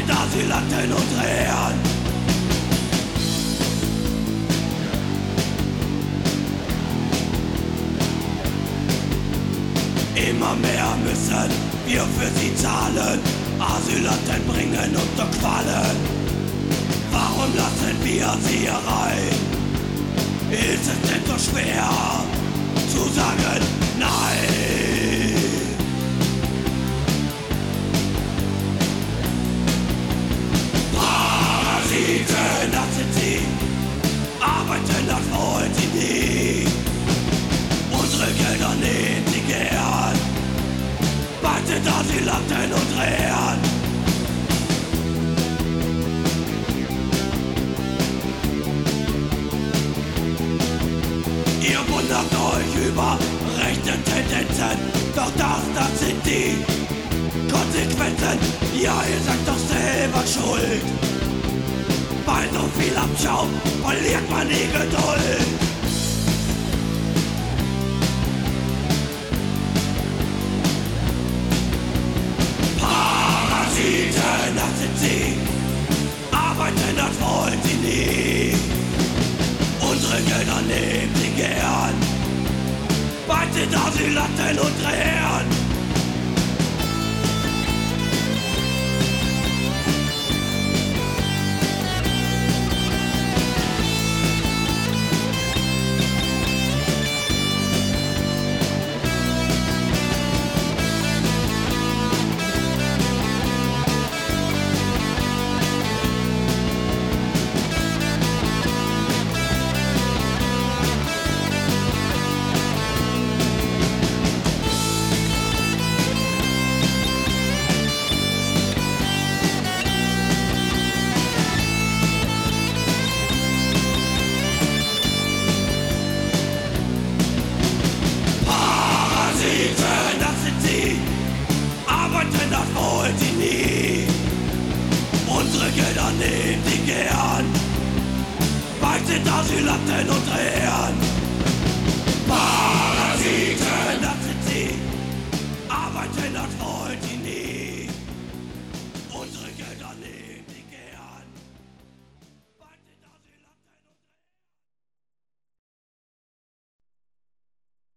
sind Asylanten und Rehren. Immer mehr müssen wir für sie zahlen. Asylanten bringen uns doch Qualen. Warum lassen wir sie hier rein? Ist es denn so schwer zu sagen nein? Parasiten, das sind sie. Arbeiten, das wollen sie nie. Unsere Gelder nehmen sie gern. Bald sind Asylanten und Rehren. Ihr wundert euch über rechte Tendenzen, doch das sind die Konsequenzen. Ja, ihr seid doch selber schuld. Bei so viel Abschaum verliert man die Geduld. Parasiten, das sind sie. Arbeiten, das wollen sie nie. Unsere Gelder nehmen sie gern. Bald sind Asylanten und Rehren. Das sind sie, arbeiten, das wollen sie nie. Unsere Gelder nehmen sie gern. Bald sind Asylanten und Rehren. Parasiten, das sind sie, arbeiten, das wollen sie nie.